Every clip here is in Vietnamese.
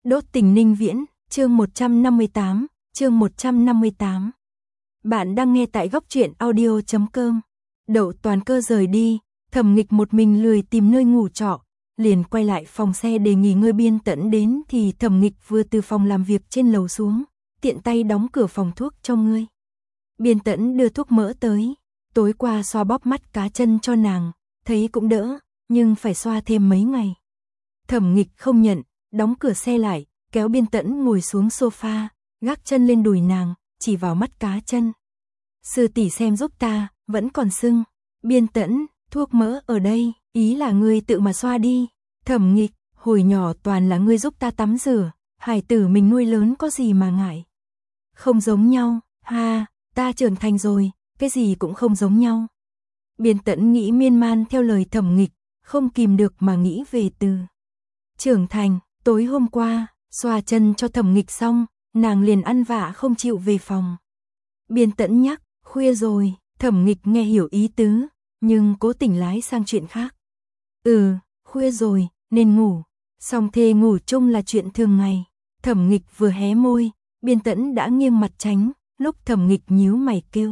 Đốt tình Ninh Viễn, chương 158, chương 158. Bạn đang nghe tại góc truyện audio.com. Đậu Toàn Cơ rời đi, Thẩm Nghịch một mình lười tìm nơi ngủ trọ, liền quay lại phòng xe để nghỉ ngơi. Biên Tẫn đến thì Thẩm Nghịch vừa từ phòng làm việc trên lầu xuống, tiện tay đóng cửa phòng thuốc cho ngươi. Biên Tẫn đưa thuốc mỡ tới, tối qua xoa bóp mắt cá chân cho nàng, thấy cũng đỡ, nhưng phải xoa thêm mấy ngày. Thẩm Nghịch không nhận, đóng cửa xe lại, kéo Biên Tẫn ngồi xuống sofa, gác chân lên đùi nàng, chỉ vào mắt cá chân. Sư tỷ xem giúp ta, vẫn còn sưng. Biên Tẫn, thuốc mỡ ở đây, ý là ngươi tự mà xoa đi. Thẩm Nghịch, hồi nhỏ toàn là ngươi giúp ta tắm rửa, hải tử mình nuôi lớn có gì mà ngại. Không giống nhau, ha, ta trưởng thành rồi, cái gì cũng không giống nhau. Biên Tẫn nghĩ miên man theo lời Thẩm Nghịch, không kìm được mà nghĩ về từ trưởng thành. Tối hôm qua, xoa chân cho Thẩm Nghịch xong, nàng liền ăn vạ không chịu về phòng. Biên Tẫn nhắc, khuya rồi, Thẩm Nghịch nghe hiểu ý tứ, nhưng cố tình lái sang chuyện khác. Khuya rồi, nên ngủ, song thê ngủ chung là chuyện thường ngày. Thẩm Nghịch vừa hé môi, Biên Tẫn đã nghiêng mặt tránh, lúc Thẩm Nghịch nhíu mày kêu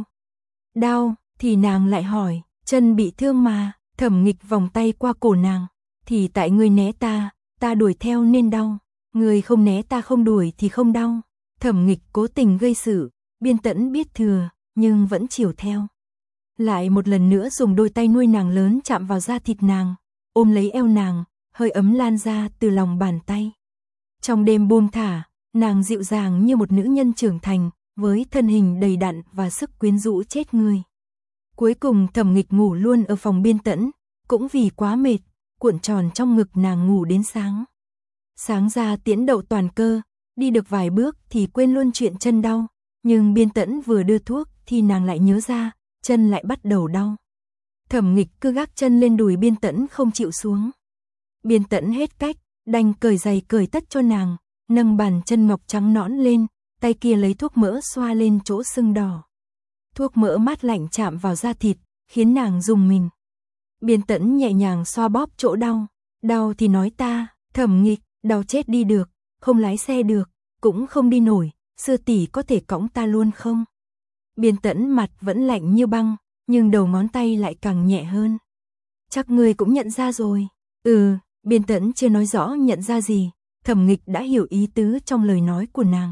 đau, thì nàng lại hỏi, chân bị thương mà. Thẩm Nghịch vòng tay qua cổ nàng, thì tại ngươi né ta đuổi theo nên đau, ngươi không né ta không đuổi thì không đau. Thẩm Nghịch cố tình gây sự, Biên Tẫn biết thừa, nhưng vẫn chiều theo. Lại một lần nữa dùng đôi tay nuôi nàng lớn chạm vào da thịt nàng, ôm lấy eo nàng, hơi ấm lan ra từ lòng bàn tay. Trong đêm buông thả, nàng dịu dàng như một nữ nhân trưởng thành, với thân hình đầy đặn và sức quyến rũ chết người. Cuối cùng Thẩm Nghịch ngủ luôn ở phòng Biên Tẫn, cũng vì quá mệt, cuộn tròn trong ngực nàng ngủ đến sáng. Sáng ra tiễn Đậu Toàn Cơ, đi được vài bước thì quên luôn chuyện chân đau, nhưng Biên Tẫn vừa đưa thuốc thì nàng lại nhớ ra, chân lại bắt đầu đau. Thẩm Nghịch cứ gác chân lên đùi Biên Tẫn không chịu xuống. Biên Tẫn hết cách, đành cởi giày cởi tất cho nàng, nâng bàn chân ngọc trắng nõn lên, tay kia lấy thuốc mỡ xoa lên chỗ sưng đỏ. Thuốc mỡ mát lạnh chạm vào da thịt, khiến nàng rùng mình. Biên Tẫn nhẹ nhàng xoa bóp chỗ đau, đau thì nói ta. Thẩm Nghịch, đau chết đi được, không lái xe được, cũng không đi nổi, sư tỷ có thể cõng ta luôn không? Biên Tẫn mặt vẫn lạnh như băng, nhưng đầu ngón tay lại càng nhẹ hơn. Chắc ngươi cũng nhận ra rồi. Biên Tẫn chưa nói rõ nhận ra gì, Thẩm Nghịch đã hiểu ý tứ trong lời nói của nàng.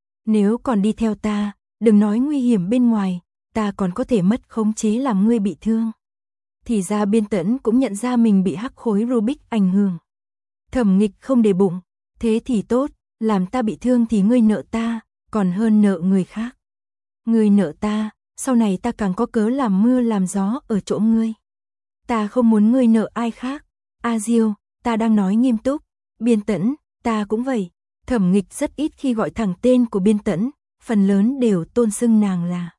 Nếu còn đi theo ta, đừng nói nguy hiểm bên ngoài, ta còn có thể mất khống chế làm ngươi bị thương. Thì ra Biên Tẫn cũng nhận ra mình bị hắc khối Rubik ảnh hưởng. Thẩm Nghịch không để bụng, thế thì tốt, làm ta bị thương thì ngươi nợ ta, còn hơn nợ người khác. Ngươi nợ ta, sau này ta càng có cớ làm mưa làm gió ở chỗ ngươi. Ta không muốn ngươi nợ ai khác. A Diêu, ta đang nói nghiêm túc. Biên Tẫn, ta cũng vậy. Thẩm Nghịch rất ít khi gọi thẳng tên của Biên Tẫn, phần lớn đều tôn xưng nàng là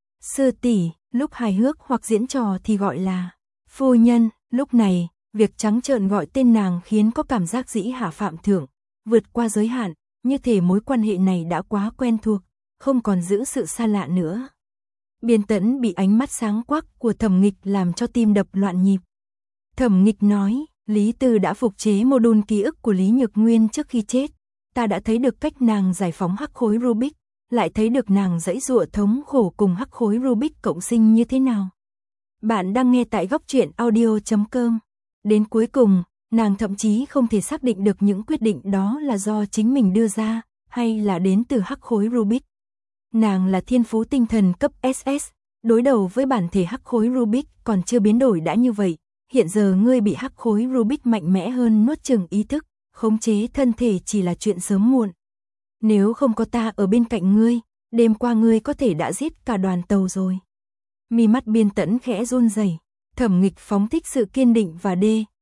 sư tỷ, lúc hài hước hoặc diễn trò thì gọi là phu nhân. Lúc này, việc trắng trợn gọi tên nàng khiến có cảm giác dĩ hạ phạm thượng, vượt qua giới hạn, như thể mối quan hệ này đã quá quen thuộc, không còn giữ sự xa lạ nữa. Biên Tẫn bị ánh mắt sáng quắc của Thẩm Nghịch làm cho tim đập loạn nhịp. Thẩm Nghịch nói, Lý Tư đã phục chế module ký ức của Lý Nhược Nguyên trước khi chết, ta đã thấy được cách nàng giải phóng hắc khối Rubik, lại thấy được nàng giãy giụa thống khổ cùng hắc khối Rubik cộng sinh như thế nào. Bạn đang nghe tại góc truyện audio.com. Đến cuối cùng, nàng thậm chí không thể xác định được những quyết định đó là do chính mình đưa ra, hay là đến từ hắc khối Rubik. Nàng là thiên phú tinh thần cấp SS, đối đầu với bản thể hắc khối Rubik còn chưa biến đổi đã như vậy, hiện giờ ngươi bị hắc khối Rubik mạnh mẽ hơn nuốt chửng ý thức, khống chế thân thể chỉ là chuyện sớm muộn. Nếu không có ta ở bên cạnh ngươi, đêm qua ngươi có thể đã giết cả đoàn tàu rồi. Mi mắt Biên Tẫn khẽ run rẩy. Thẩm Nghịch phóng thích sự kiên định và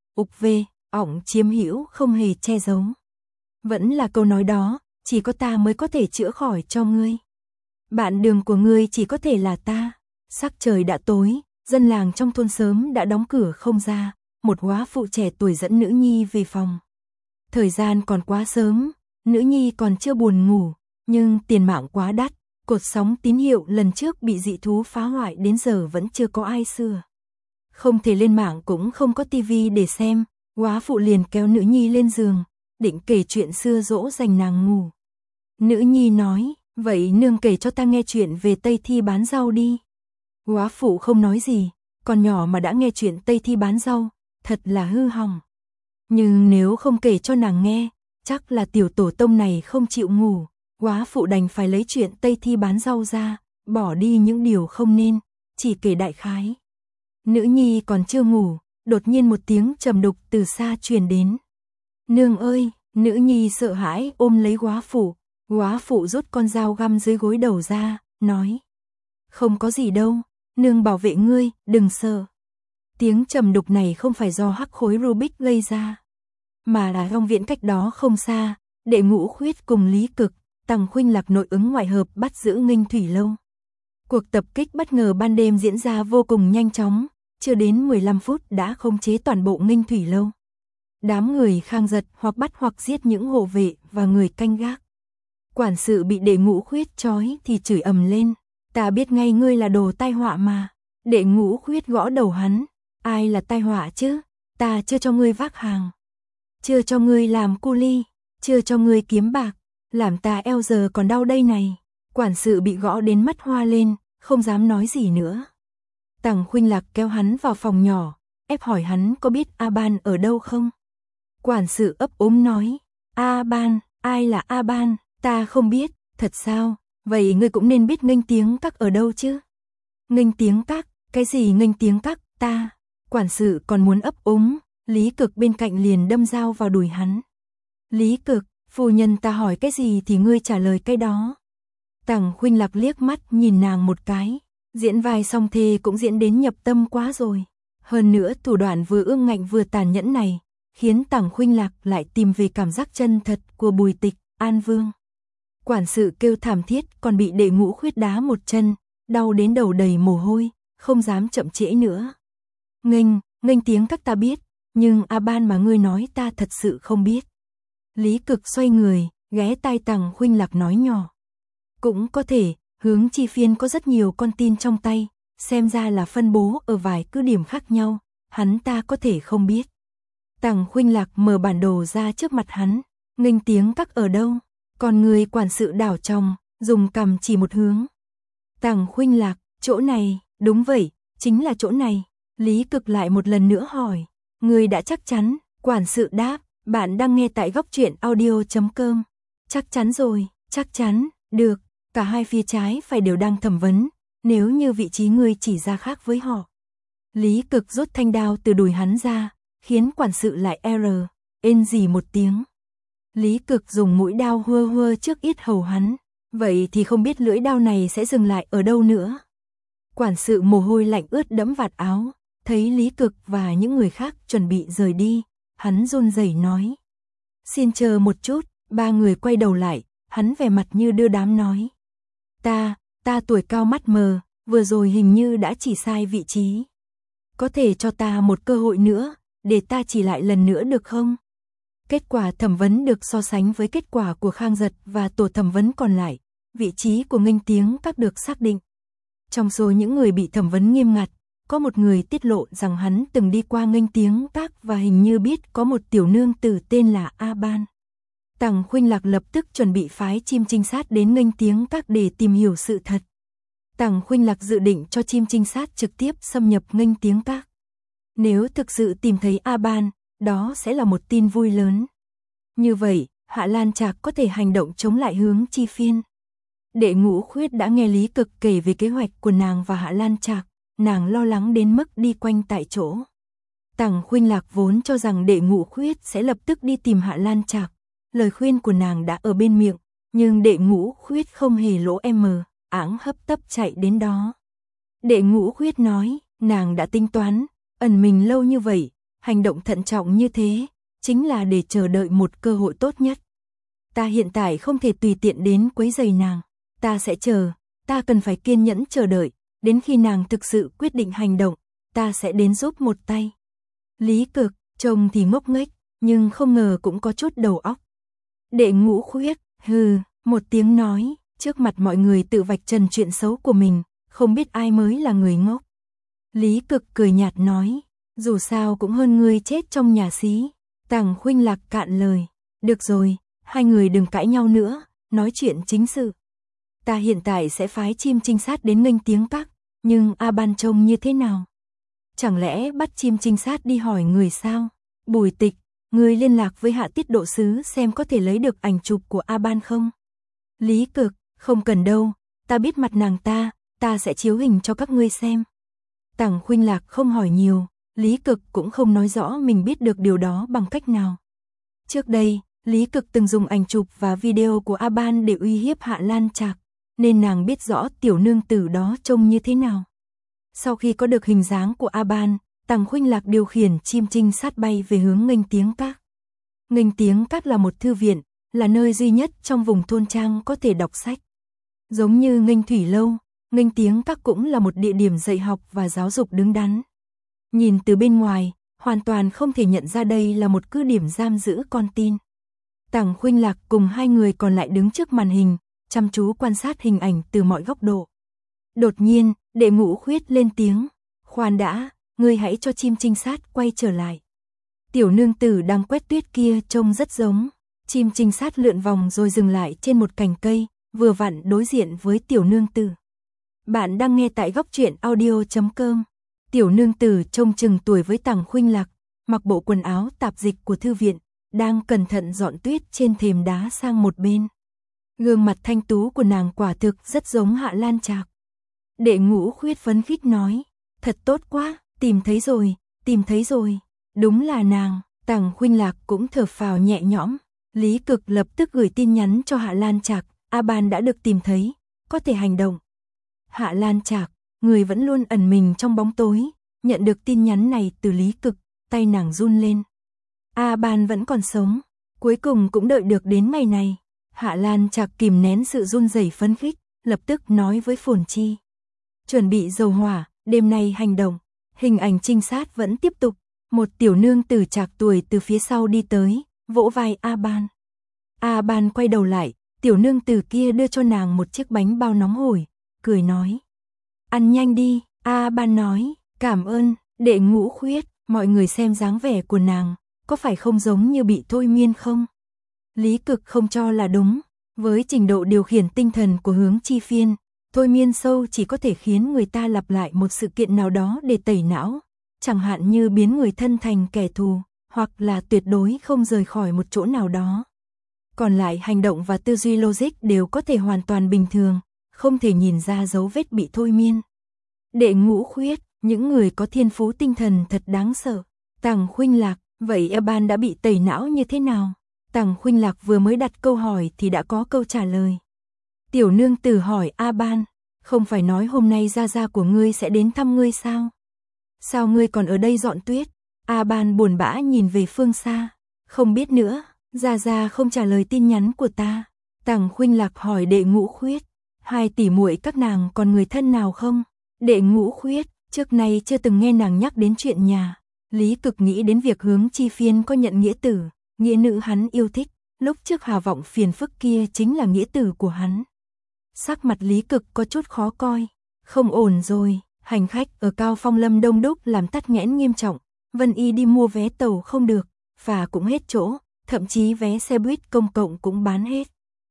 ỏng chiếm hữu không hề che giấu. Vẫn là câu nói đó, chỉ có ta mới có thể chữa khỏi cho ngươi. Bạn đường của ngươi chỉ có thể là ta. Sắc trời đã tối, dân làng trong thôn sớm đã đóng cửa không ra, một góa phụ trẻ tuổi dẫn nữ nhi về phòng. Thời gian còn quá sớm, nữ nhi còn chưa buồn ngủ, nhưng tiền mạng quá đắt, cột sóng tín hiệu lần trước bị dị thú phá hoại đến giờ vẫn chưa có ai sửa. Không thể lên mạng cũng không có tivi để xem, góa phụ liền kéo nữ nhi lên giường, định kể chuyện xưa dỗ dành nàng ngủ. Nữ nhi nói, vậy nương kể cho ta nghe chuyện về Tây Thi bán rau đi. Góa phụ không nói gì, con nhỏ mà đã nghe chuyện Tây Thi bán rau, thật là hư hỏng. Nhưng nếu không kể cho nàng nghe, chắc là tiểu tổ tông này không chịu ngủ. Góa phụ đành phải lấy chuyện Tây Thi bán rau ra, bỏ đi những điều không nên, chỉ kể đại khái. Nữ nhi còn chưa ngủ, đột nhiên một tiếng trầm đục từ xa truyền đến. Nương ơi, nữ nhi sợ hãi ôm lấy góa phụ rút con dao găm dưới gối đầu ra, nói. Không có gì đâu, nương bảo vệ ngươi, đừng sợ. Tiếng trầm đục này không phải do hắc khối Rubik gây ra, mà là trong viện cách đó không xa, Đệ Ngũ Khuyết cùng Lý Cực, Tằng Khuynh Lạc nội ứng ngoại hợp bắt giữ Nghinh Thủy Lâu. Cuộc tập kích bất ngờ ban đêm diễn ra vô cùng nhanh chóng, chưa đến 15 phút đã khống chế toàn bộ Nghinh Thủy Lâu. Đám người Khang giật hoặc bắt hoặc giết những hộ vệ và người canh gác. Quản sự bị Đệ Ngũ Khuyết trói thì chửi ầm lên, ta biết ngay ngươi là đồ tai họa mà. Đệ Ngũ Khuyết gõ đầu hắn, ai là tai họa chứ, ta chưa cho ngươi vác hàng, chưa cho ngươi làm cu ly, chưa cho ngươi kiếm bạc, làm ta eo giờ còn đau đây này. Quản sự bị gõ đến mắt hoa lên, không dám nói gì nữa. Tằng Khuynh Lạc kéo hắn vào phòng nhỏ, ép hỏi hắn có biết A Ban ở đâu không. Quản sự ấp úng nói, A Ban, ai là A Ban, ta không biết. Thật sao, vậy ngươi cũng nên biết Nghênh Tiếng Các ở đâu chứ. Nghênh Tiếng Các, cái gì Nghênh Tiếng Các, ta. Quản sự còn muốn ấp úng, Lý Cực bên cạnh liền đâm dao vào đùi hắn. Lý Cực, phu nhân ta hỏi cái gì thì ngươi trả lời cái đó. Tằng Khuynh Lạc liếc mắt nhìn nàng một cái, diễn vai song thê cũng diễn đến nhập tâm quá rồi. Hơn nữa thủ đoạn vừa ương ngạnh vừa tàn nhẫn này, khiến Tằng Khuynh Lạc lại tìm về cảm giác chân thật của Bùi Tịch, An Vương. Quản sự kêu thảm thiết còn bị Đệ Ngũ Khuyết đá một chân, đau đến đầu đầy mồ hôi, không dám chậm trễ nữa. Nghênh Tiếng Các ta biết, nhưng A Ban mà ngươi nói ta thật sự không biết. Lý Cực xoay người, ghé tai Tằng Khuynh Lạc nói nhỏ. Cũng có thể, Hướng Chi Phiên có rất nhiều con tin trong tay, xem ra là phân bố ở vài cứ điểm khác nhau, hắn ta có thể không biết. Tằng Khuynh Lạc mở bản đồ ra trước mặt hắn, Nghênh Tiếng Các ở đâu? Còn người quản sự đảo trong, dùng cằm chỉ một hướng. Tằng Khuynh Lạc, chỗ này, đúng vậy, chính là chỗ này. Lý Cực lại một lần nữa hỏi, người đã chắc chắn? Quản sự đáp, bạn đang nghe tại góc truyện audio.com. Chắc chắn rồi, chắc chắn, được, cả hai phía trái phải đều đang thẩm vấn, nếu như vị trí người chỉ ra khác với họ. Lý Cực rút thanh đao từ đùi hắn ra, khiến quản sự lại ên gì một tiếng. Lý Cực dùng mũi đao hua hua trước yết hầu hắn, vậy thì không biết lưỡi đao này sẽ dừng lại ở đâu nữa. Quản sự mồ hôi lạnh ướt đẫm vạt áo, thấy Lý Cực và những người khác chuẩn bị rời đi, hắn run rẩy nói. Xin chờ một chút, ba người quay đầu lại, hắn vẻ mặt như đưa đám nói. Ta tuổi cao mắt mờ, vừa rồi hình như đã chỉ sai vị trí. Có thể cho ta một cơ hội nữa, để ta chỉ lại lần nữa được không? Kết quả thẩm vấn được so sánh với kết quả của Khang Giật và tổ thẩm vấn còn lại, vị trí của Nghênh Tiếng Các được xác định. Trong số những người bị thẩm vấn nghiêm ngặt, có một người tiết lộ rằng hắn từng đi qua Nghênh Tiếng Các và hình như biết có một tiểu nương tử tên là A Ban. Tằng Khuynh Lạc lập tức chuẩn bị phái chim trinh sát đến Nghênh Tiếng Các để tìm hiểu sự thật. Tằng Khuynh Lạc dự định cho chim trinh sát trực tiếp xâm nhập Nghênh Tiếng Các. Nếu thực sự tìm thấy A Ban, đó sẽ là một tin vui lớn. Như vậy, Hạ Lan Trạc có thể hành động chống lại Hướng Chi Phiên. Đệ Ngũ Khuyết đã nghe Lý Cực kể về kế hoạch của nàng và Hạ Lan Trạc, nàng lo lắng đến mức đi quanh tại chỗ. Tằng Khuynh Lạc vốn cho rằng Đệ Ngũ Khuyết sẽ lập tức đi tìm Hạ Lan Trạc, lời khuyên của nàng đã ở bên miệng, nhưng Đệ Ngũ Khuyết không hề lỗ áng hấp tấp chạy đến đó. Đệ Ngũ Khuyết nói, nàng đã tính toán, ẩn mình lâu như vậy, hành động thận trọng như thế, chính là để chờ đợi một cơ hội tốt nhất. Ta hiện tại không thể tùy tiện đến quấy rầy nàng, ta sẽ chờ, ta cần phải kiên nhẫn chờ đợi, đến khi nàng thực sự quyết định hành động, ta sẽ đến giúp một tay. Lý Cực, trông thì ngốc nghếch, nhưng không ngờ cũng có chút đầu óc. Đệ Ngũ Khuyết, hừ, một tiếng nói, trước mặt mọi người tự vạch trần chuyện xấu của mình, không biết ai mới là người ngốc. Lý Cực cười nhạt nói, dù sao cũng hơn ngươi chết trong nhà xí. Tằng Khuynh Lạc cạn lời, Được rồi, hai người đừng cãi nhau nữa, nói chuyện chính sự. Ta hiện tại sẽ phái chim trinh sát đến nghênh tiếng các, nhưng A Ban trông như thế nào? Chẳng lẽ bắt chim trinh sát đi hỏi người sao? Bùi Tịch, người liên lạc với Hạ Tiết Độ Sứ xem có thể lấy được ảnh chụp của A Ban không? Lý Cực, không cần đâu, ta biết mặt nàng ta sẽ chiếu hình cho các ngươi xem. Tằng Khuynh Lạc không hỏi nhiều, Lý Cực cũng không nói rõ mình biết được điều đó bằng cách nào. Trước đây, Lý Cực từng dùng ảnh chụp và video của A Ban để uy hiếp Hạ Lan Trạc, nên nàng biết rõ tiểu nương tử đó trông như thế nào. Sau khi có được hình dáng của A Ban, Tằng Khuynh Lạc điều khiển chim trinh sát bay về hướng nghênh tiếng các. Nghênh tiếng các là một thư viện, là nơi duy nhất trong vùng thôn trang có thể đọc sách. Giống như nghênh thủy lâu, nghênh tiếng các cũng là một địa điểm dạy học và giáo dục đứng đắn. Nhìn từ bên ngoài, hoàn toàn không thể nhận ra đây là một cứ điểm giam giữ con tin. Tằng Khuynh Lạc cùng hai người còn lại đứng trước màn hình, chăm chú quan sát hình ảnh từ mọi góc độ. Đột nhiên, Đệ Ngũ Khuyết lên tiếng, khoan đã, ngươi hãy cho chim trinh sát quay trở lại. Tiểu nương tử đang quét tuyết kia trông rất giống. Chim trinh sát lượn vòng rồi dừng lại trên một cành cây, vừa vặn đối diện với tiểu nương tử. Bạn đang nghe tại góc truyện audio.com. Tiểu nương tử trông chừng tuổi với Tằng Khuynh Lạc, mặc bộ quần áo tạp dịch của thư viện, đang cẩn thận dọn tuyết trên thềm đá sang một bên. Gương mặt thanh tú của nàng quả thực rất giống Hạ Lan Trạc. Đệ Ngũ Khuyết phấn khích nói, thật tốt quá, tìm thấy rồi, đúng là nàng. Tằng Khuynh Lạc cũng thở phào nhẹ nhõm. Lý Cực lập tức gửi tin nhắn cho Hạ Lan Trạc, A Ban đã được tìm thấy, có thể hành động. Hạ Lan Trạc, người vẫn luôn ẩn mình trong bóng tối, nhận được tin nhắn này từ Lý Cực, tay nàng run lên. A Ban vẫn còn sống, cuối cùng cũng đợi được đến ngày này. Hạ Lan Trạc kìm nén sự run rẩy phấn khích, lập tức nói với Phồn Chi. Chuẩn bị dầu hỏa, đêm nay hành động. Hình ảnh trinh sát vẫn tiếp tục, một tiểu nương tử trạc tuổi từ phía sau đi tới, vỗ vai A Ban. A Ban quay đầu lại, tiểu nương tử kia đưa cho nàng một chiếc bánh bao nóng hổi, cười nói. Ăn nhanh đi, A Ban nói, cảm ơn. Đệ Ngũ Khuyết, mọi người xem dáng vẻ của nàng, có phải không giống như bị thôi miên không? Lý Cực không cho là đúng, với trình độ điều khiển tinh thần của Hướng Chi Phiên, thôi miên sâu chỉ có thể khiến người ta lặp lại một sự kiện nào đó để tẩy não, chẳng hạn như biến người thân thành kẻ thù, hoặc là tuyệt đối không rời khỏi một chỗ nào đó. Còn lại hành động và tư duy logic đều có thể hoàn toàn bình thường, không thể nhìn ra dấu vết bị thôi miên. Đệ Ngũ Khuyết, những người có thiên phú tinh thần thật đáng sợ. Tằng Khuynh Lạc, vậy A Ban đã bị tẩy não như thế nào? Tằng Khuynh Lạc vừa mới đặt câu hỏi thì đã có câu trả lời. Tiểu nương tử hỏi A Ban, không phải nói hôm nay gia gia của ngươi sẽ đến thăm ngươi sao? Sao ngươi còn ở đây dọn tuyết? A Ban buồn bã nhìn về phương xa. Không biết nữa, gia gia không trả lời tin nhắn của ta. Tằng Khuynh Lạc hỏi Đệ Ngũ Khuyết, hai tỷ muội các nàng còn người thân nào không? Đệ Ngũ Khuyết, trước nay chưa từng nghe nàng nhắc đến chuyện nhà. Lý Cực nghĩ đến việc Hướng Chi Phiên có nhận nghĩa tử, nghĩa nữ hắn yêu thích, lúc trước Hà Vọng phiền phức kia chính là nghĩa tử của hắn. Sắc mặt Lý Cực có chút khó coi, không ổn rồi, hành khách ở Cao Phong Lâm đông đúc làm tắc nghẽn nghiêm trọng, Vân Y đi mua vé tàu không được, phà cũng hết chỗ, thậm chí vé xe buýt công cộng cũng bán hết.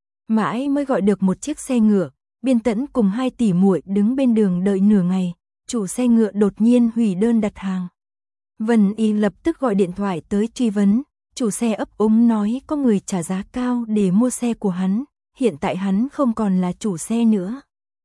Mãi mới gọi được một chiếc xe ngựa, Biên Tẫn cùng hai tỷ muội đứng bên đường đợi nửa ngày, chủ xe ngựa đột nhiên hủy đơn đặt hàng. Vân Y lập tức gọi điện thoại tới truy vấn, chủ xe ấp úng nói có người trả giá cao để mua xe của hắn, hiện tại hắn không còn là chủ xe nữa.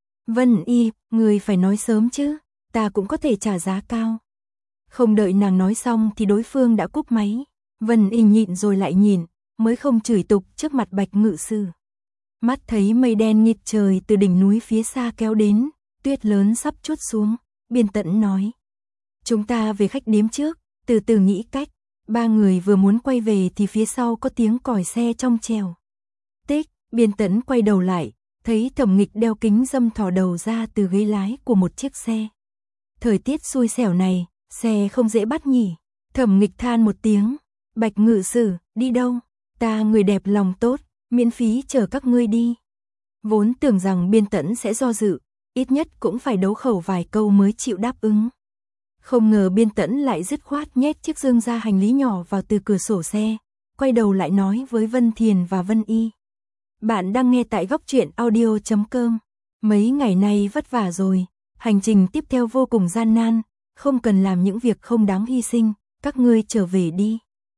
Vân Y, người phải nói sớm chứ, ta cũng có thể trả giá cao. Không đợi nàng nói xong thì đối phương đã cúp máy. Vân Y nhịn rồi lại nhịn, mới không chửi tục trước mặt Bạch ngự sư. Mắt thấy mây đen nghịt trời từ đỉnh núi phía xa kéo đến, tuyết lớn sắp trút xuống, Biên Tẫn nói. Chúng ta về khách điếm trước, từ từ nghĩ cách. Ba người vừa muốn quay về thì phía sau có tiếng còi xe trong trèo. Tích, Biên Tẫn quay đầu lại, thấy Thẩm Nghịch đeo kính râm thò đầu ra từ ghế lái của một chiếc xe. Thời tiết xui xẻo này, xe không dễ bắt nhỉ. Thẩm Nghịch than một tiếng, Bạch ngự sử, đi đâu? Ta người đẹp lòng tốt, miễn phí chở các ngươi đi. Vốn tưởng rằng Biên Tẫn sẽ do dự, ít nhất cũng phải đấu khẩu vài câu mới chịu đáp ứng. Không ngờ Biên Tẫn lại dứt khoát nhét chiếc dương ra hành lý nhỏ vào từ cửa sổ xe, quay đầu lại nói với Vân Thiền và Vân Y. Bạn đang nghe tại góc truyện audio.com. Mấy ngày nay vất vả rồi, hành trình tiếp theo vô cùng gian nan, không cần làm những việc không đáng hy sinh, các ngươi trở về đi.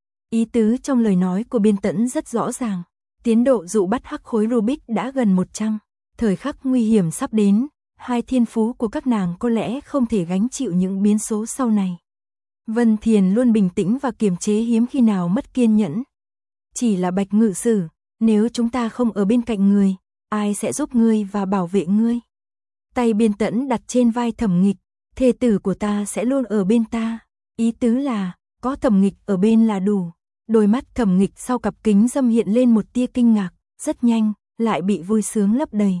Ý tứ trong lời nói của Biên Tẫn rất rõ ràng, tiến độ dụ bắt hắc khối Rubik đã gần 100, thời khắc nguy hiểm sắp đến, hai thiên phú của các nàng có lẽ không thể gánh chịu những biến số sau này. Vân Thiền luôn bình tĩnh và kiềm chế, hiếm khi nào mất kiên nhẫn. Chỉ là Bạch Ngự Sử, nếu chúng ta không ở bên cạnh người, ai sẽ giúp ngươi và bảo vệ ngươi? Tay Biên Tẫn đặt trên vai Thẩm Nghịch, thê tử của ta sẽ luôn ở bên ta. Ý tứ là, có Thẩm Nghịch ở bên là đủ. Đôi mắt Thẩm Nghịch sau cặp kính râm hiện lên một tia kinh ngạc, rất nhanh, lại bị vui sướng lấp đầy.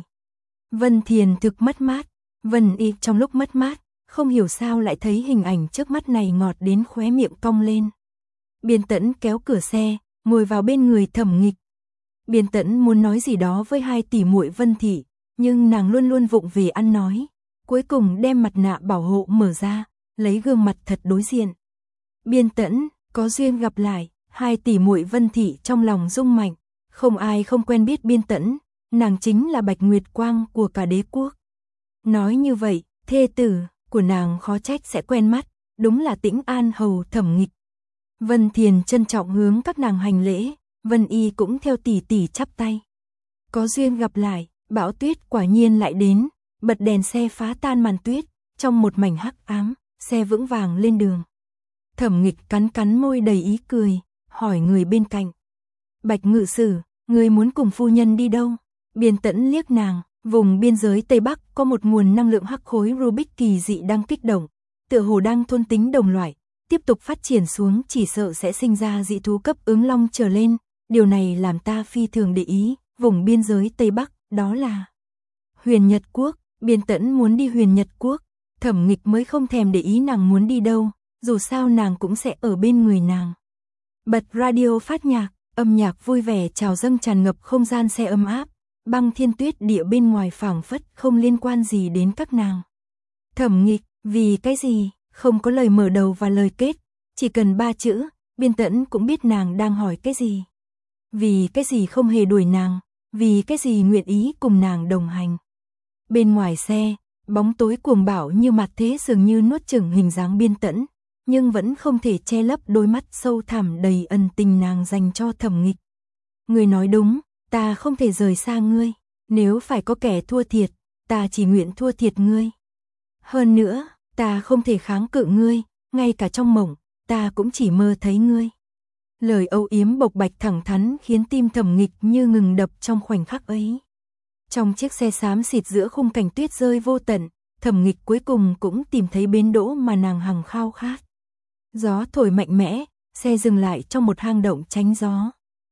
Vân Thiền thực mất mát, Vân Y trong lúc mất mát, không hiểu sao lại thấy hình ảnh trước mắt này ngọt đến khóe miệng cong lên. Biên Tẫn kéo cửa xe, ngồi vào bên người Thẩm Nghịch. Biên Tẫn muốn nói gì đó với hai tỷ muội Vân Thị, nhưng nàng luôn luôn vụng về ăn nói, cuối cùng đem mặt nạ bảo hộ mở ra, lấy gương mặt thật đối diện. Biên Tẫn, có duyên gặp lại, hai tỷ muội Vân Thị trong lòng rung mạnh, không ai không quen biết Biên Tẫn, nàng chính là Bạch Nguyệt Quang của cả đế quốc. Nói như vậy, thê tử của nàng khó trách sẽ quen mắt, đúng là Tĩnh An hầu Thẩm Nghịch. Vân Thiền trân trọng hướng các nàng hành lễ, Vân Y cũng theo tỷ tỷ chắp tay. Có duyên gặp lại, bão tuyết quả nhiên lại đến, bật đèn xe phá tan màn tuyết, trong một mảnh hắc ám, xe vững vàng lên đường. Thẩm Nghịch cắn cắn môi đầy ý cười, hỏi người bên cạnh. Bạch Ngự Sử, người muốn cùng phu nhân đi đâu? Biên Tẫn liếc nàng, vùng biên giới Tây Bắc có một nguồn năng lượng hắc khối Rubik kỳ dị đang kích động, tựa hồ đang thôn tính đồng loại, tiếp tục phát triển xuống chỉ sợ sẽ sinh ra dị thú cấp ứng long trở lên, điều này làm ta phi thường để ý, vùng biên giới Tây Bắc, đó là Huyền Nhật Quốc. Biên Tẫn muốn đi Huyền Nhật Quốc, Thẩm Nghịch mới không thèm để ý nàng muốn đi đâu, dù sao nàng cũng sẽ ở bên người nàng. Bật radio phát nhạc, âm nhạc vui vẻ trào dâng tràn ngập không gian xe ấm áp, băng thiên tuyết địa bên ngoài phảng phất không liên quan gì đến các nàng. Thẩm Nghịch, vì cái gì, không có lời mở đầu và lời kết, chỉ cần 3 chữ, Biên Tẫn cũng biết nàng đang hỏi cái gì. Vì cái gì không hề đuổi nàng, vì cái gì nguyện ý cùng nàng đồng hành. Bên ngoài xe, bóng tối cuồng bạo như mặt thế dường như nuốt chửng hình dáng Biên Tẫn, nhưng vẫn không thể che lấp đôi mắt sâu thẳm đầy ân tình nàng dành cho Thẩm Nghịch. Ngươi nói đúng, ta không thể rời xa ngươi, nếu phải có kẻ thua thiệt, ta chỉ nguyện thua thiệt ngươi. Hơn nữa, ta không thể kháng cự ngươi, ngay cả trong mộng, ta cũng chỉ mơ thấy ngươi. Lời âu yếm bộc bạch thẳng thắn khiến tim Thẩm Nghịch như ngừng đập trong khoảnh khắc ấy. Trong chiếc xe xám xịt giữa khung cảnh tuyết rơi vô tận, Thẩm Nghịch cuối cùng cũng tìm thấy bến đỗ mà nàng hằng khao khát. Gió thổi mạnh mẽ, xe dừng lại trong một hang động tránh gió.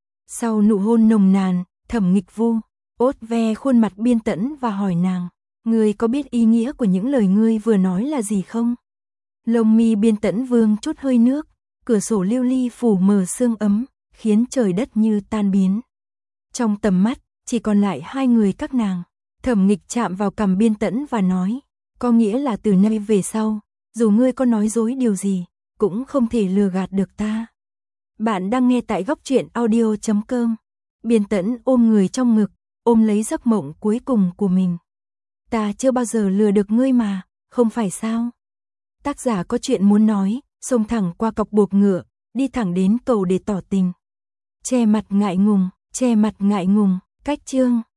Sau nụ hôn nồng nàn, Thẩm Nghịch vu ốt ve khuôn mặt Biên Tẫn và hỏi nàng, ngươi có biết ý nghĩa của những lời ngươi vừa nói là gì không? Lông mi Biên Tẫn vương chút hơi nước, cửa sổ lưu ly phủ mờ sương ấm, khiến trời đất như tan biến. Trong tầm mắt, chỉ còn lại hai người các nàng. Thẩm Nghịch chạm vào cằm Biên Tẫn và nói, có nghĩa là từ nay về sau, dù ngươi có nói dối điều gì, cũng không thể lừa gạt được ta. Bạn đang nghe tại góc truyện audio.com. Biên Tẫn ôm người trong ngực, ôm lấy giấc mộng cuối cùng của mình. Ta chưa bao giờ lừa được ngươi mà, không phải sao? Tác giả có chuyện muốn nói, xông thẳng qua cọc buộc ngựa, đi thẳng đến cầu để tỏ tình. Che mặt ngại ngùng, cách chương.